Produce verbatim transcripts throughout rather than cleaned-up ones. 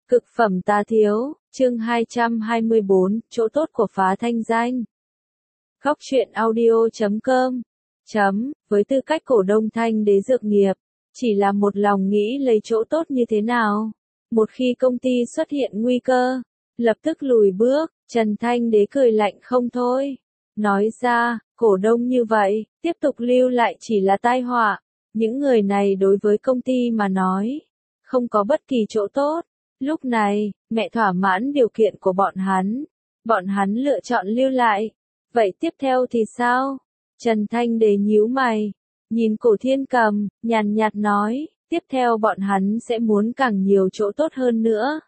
Cực phẩm tá thiếu, chương hai trăm hai mươi bốn, chỗ tốt của phá thanh danh. Góc truyện audio chấm com chấm, với tư cách cổ đông Thanh Đế Dược Nghiệp, chỉ là một lòng nghĩ lấy chỗ tốt như thế nào. Một khi công ty xuất hiện nguy cơ, lập tức lùi bước, Trần Thanh Đế cười lạnh không thôi. Nói ra, cổ đông như vậy, tiếp tục lưu lại chỉ là tai họa. Những người này đối với công ty mà nói, không có bất kỳ chỗ tốt. Lúc này, mẹ thỏa mãn điều kiện của bọn hắn. Bọn hắn lựa chọn lưu lại. Vậy tiếp theo thì sao? Trần Thanh Đế nhíu mày. Nhìn Cổ Thiên Cầm, nhàn nhạt nói, tiếp theo bọn hắn sẽ muốn càng nhiều chỗ tốt hơn nữa.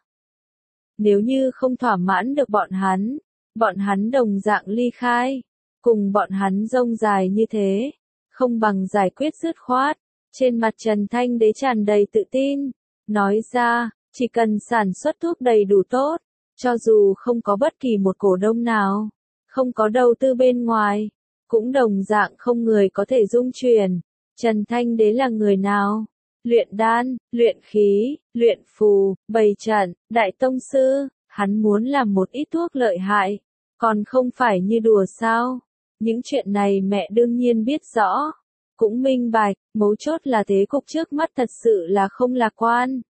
Nếu như không thỏa mãn được bọn hắn, bọn hắn đồng dạng ly khai. Cùng bọn hắn rông dài như thế, không bằng giải quyết dứt khoát. Trên mặt Trần Thanh Đế tràn đầy tự tin. Nói ra, chỉ cần sản xuất thuốc đầy đủ tốt, cho dù không có bất kỳ một cổ đông nào, không có đầu tư bên ngoài, cũng đồng dạng không người có thể dung chuyển. Trần Thanh Đế là người nào? Luyện đan, luyện khí, luyện phù, bày trận, đại tông sư, hắn muốn làm một ít thuốc lợi hại, còn không phải như đùa sao? Những chuyện này mẹ đương nhiên biết rõ, cũng minh bạch, mấu chốt là thế cục trước mắt thật sự là không lạc quan.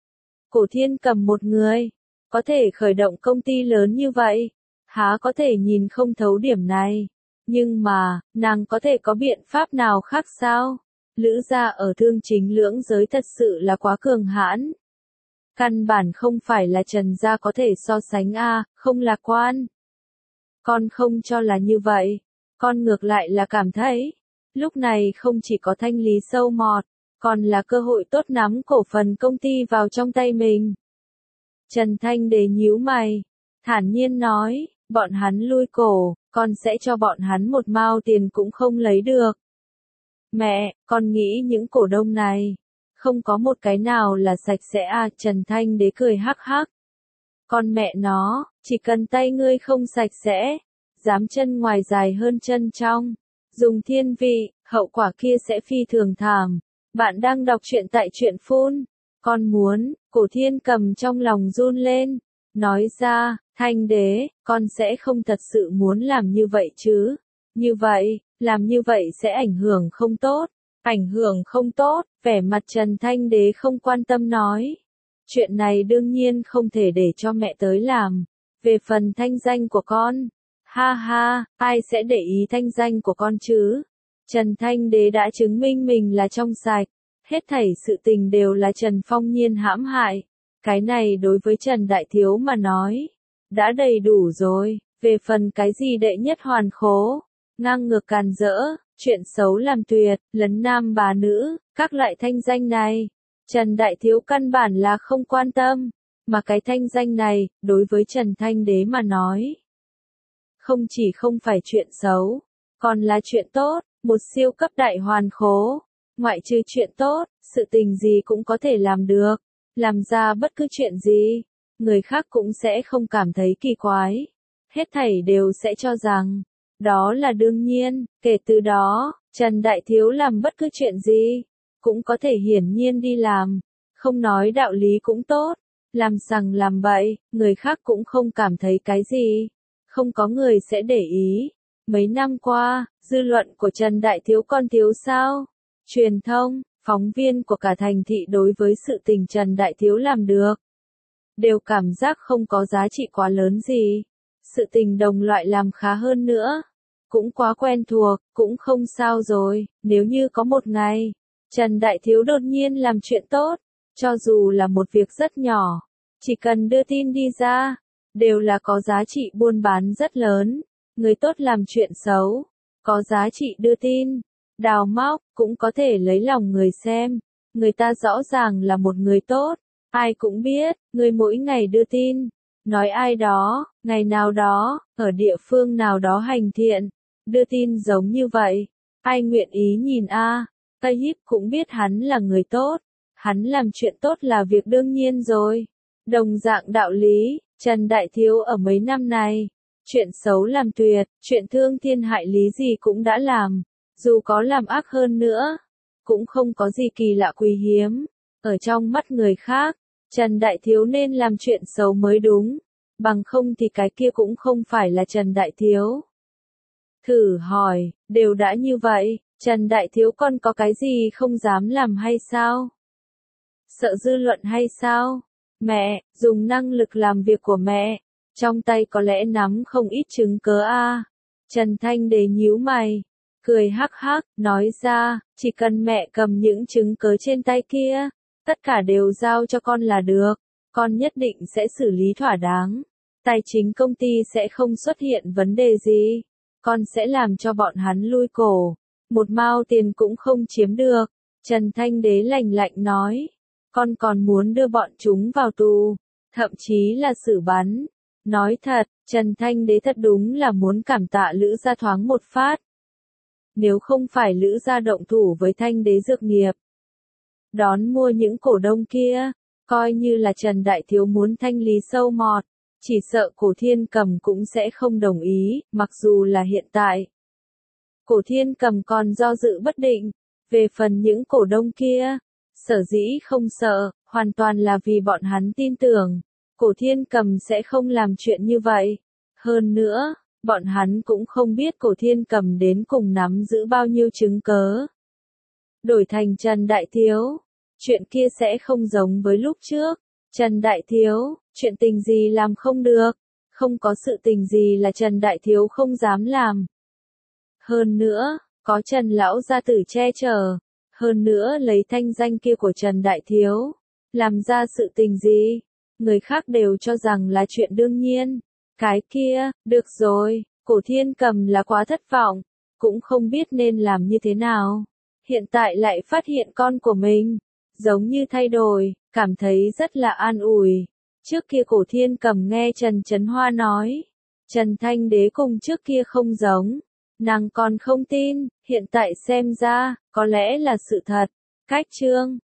Cổ Thiên Cầm một người, có thể khởi động công ty lớn như vậy, há có thể nhìn không thấu điểm này. Nhưng mà, nàng có thể có biện pháp nào khác sao? Lữ gia ở thương chính lưỡng giới thật sự là quá cường hãn. Căn bản không phải là Trần gia có thể so sánh a, không lạc quan. Con không cho là như vậy, con ngược lại là cảm thấy, lúc này không chỉ có thanh lý sâu mọt, còn là cơ hội tốt nắm cổ phần công ty vào trong tay mình. Trần Thanh Đế nhíu mày, thản nhiên nói, bọn hắn lui cổ, con sẽ cho bọn hắn một mao tiền cũng không lấy được. Mẹ, con nghĩ những cổ đông này, không có một cái nào là sạch sẽ à? Trần Thanh Đế cười hắc hắc. Con mẹ nó, chỉ cần tay ngươi không sạch sẽ, dám chân ngoài dài hơn chân trong, dùng thiên vị, hậu quả kia sẽ phi thường thảm. Bạn đang đọc truyện tại truyện phun. Con muốn, Cổ Thiên Cầm trong lòng run lên. Nói ra, Thanh Đế, con sẽ không thật sự muốn làm như vậy chứ. Như vậy, làm như vậy sẽ ảnh hưởng không tốt. Ảnh hưởng không tốt, vẻ mặt Trần Thanh Đế không quan tâm nói. Chuyện này đương nhiên không thể để cho mẹ tới làm. Về phần thanh danh của con, ha ha, ai sẽ để ý thanh danh của con chứ? Trần Thanh Đế đã chứng minh mình là trong sạch, hết thảy sự tình đều là Trần Phong Nhiên hãm hại. Cái này đối với Trần Đại Thiếu mà nói, đã đầy đủ rồi. Về phần cái gì đệ nhất hoàn khố, ngang ngược càn rỡ, chuyện xấu làm tuyệt, lấn nam bá nữ, các loại thanh danh này, Trần Đại Thiếu căn bản là không quan tâm, mà cái thanh danh này, đối với Trần Thanh Đế mà nói, không chỉ không phải chuyện xấu, còn là chuyện tốt. Một siêu cấp đại hoàn khố, ngoại trừ chuyện tốt, sự tình gì cũng có thể làm được, làm ra bất cứ chuyện gì, người khác cũng sẽ không cảm thấy kỳ quái, hết thảy đều sẽ cho rằng, đó là đương nhiên. Kể từ đó, Trần Đại Thiếu làm bất cứ chuyện gì, cũng có thể hiển nhiên đi làm, không nói đạo lý cũng tốt, làm sằng làm bậy, người khác cũng không cảm thấy cái gì, không có người sẽ để ý. Mấy năm qua, dư luận của Trần Đại Thiếu còn thiếu sao? Truyền thông, phóng viên của cả thành thị đối với sự tình Trần Đại Thiếu làm được, đều cảm giác không có giá trị quá lớn gì. Sự tình đồng loại làm khá hơn nữa, cũng quá quen thuộc, cũng không sao rồi. Nếu như có một ngày, Trần Đại Thiếu đột nhiên làm chuyện tốt, cho dù là một việc rất nhỏ, chỉ cần đưa tin đi ra, đều là có giá trị buôn bán rất lớn. Người tốt làm chuyện xấu, có giá trị đưa tin, đào móc, cũng có thể lấy lòng người xem. Người ta rõ ràng là một người tốt, ai cũng biết, người mỗi ngày đưa tin, nói ai đó, ngày nào đó, ở địa phương nào đó hành thiện, đưa tin giống như vậy, ai nguyện ý nhìn a? Tây Híp cũng biết hắn là người tốt, hắn làm chuyện tốt là việc đương nhiên rồi. Đồng dạng đạo lý, Trần Đại Thiếu ở mấy năm này, chuyện xấu làm tuyệt, chuyện thương thiên hại lý gì cũng đã làm, dù có làm ác hơn nữa, cũng không có gì kỳ lạ quý hiếm. Ở trong mắt người khác, Trần Đại Thiếu nên làm chuyện xấu mới đúng, bằng không thì cái kia cũng không phải là Trần Đại Thiếu. Thử hỏi, đều đã như vậy, Trần Đại Thiếu còn có cái gì không dám làm hay sao? Sợ dư luận hay sao? Mẹ, dùng năng lực làm việc của mẹ, trong tay có lẽ nắm không ít chứng cớ a. Trần Thanh Đế nhíu mày, cười hắc hắc, nói ra, chỉ cần mẹ cầm những chứng cớ trên tay kia, tất cả đều giao cho con là được, con nhất định sẽ xử lý thỏa đáng. Tài chính công ty sẽ không xuất hiện vấn đề gì, con sẽ làm cho bọn hắn lui cổ, một mao tiền cũng không chiếm được. Trần Thanh Đế lạnh lạnh nói, con còn muốn đưa bọn chúng vào tù, thậm chí là xử bắn. Nói thật, Trần Thanh Đế thật đúng là muốn cảm tạ Lữ gia thoáng một phát. Nếu không phải Lữ gia động thủ với Thanh Đế dược nghiệp, đón mua những cổ đông kia, coi như là Trần Đại Thiếu muốn thanh lý sâu mọt, chỉ sợ Cổ Thiên Cầm cũng sẽ không đồng ý, mặc dù là hiện tại. Cổ Thiên Cầm còn do dự bất định, về phần những cổ đông kia, sở dĩ không sợ, hoàn toàn là vì bọn hắn tin tưởng, Cổ Thiên Cầm sẽ không làm chuyện như vậy. Hơn nữa, bọn hắn cũng không biết Cổ Thiên Cầm đến cùng nắm giữ bao nhiêu chứng cớ. Đổi thành Trần Đại Thiếu, chuyện kia sẽ không giống với lúc trước. Trần Đại Thiếu, chuyện tình gì làm không được, không có sự tình gì là Trần Đại Thiếu không dám làm. Hơn nữa, có Trần Lão gia tử che chở, hơn nữa lấy thanh danh kia của Trần Đại Thiếu, làm ra sự tình gì, người khác đều cho rằng là chuyện đương nhiên. Cái kia, được rồi, Cổ Thiên Cầm là quá thất vọng, cũng không biết nên làm như thế nào. Hiện tại lại phát hiện con của mình, giống như thay đổi, cảm thấy rất là an ủi. Trước kia Cổ Thiên Cầm nghe Trần Chấn Hoa nói, Trần Thanh Đế cùng trước kia không giống, nàng còn không tin, hiện tại xem ra, có lẽ là sự thật. Cách chương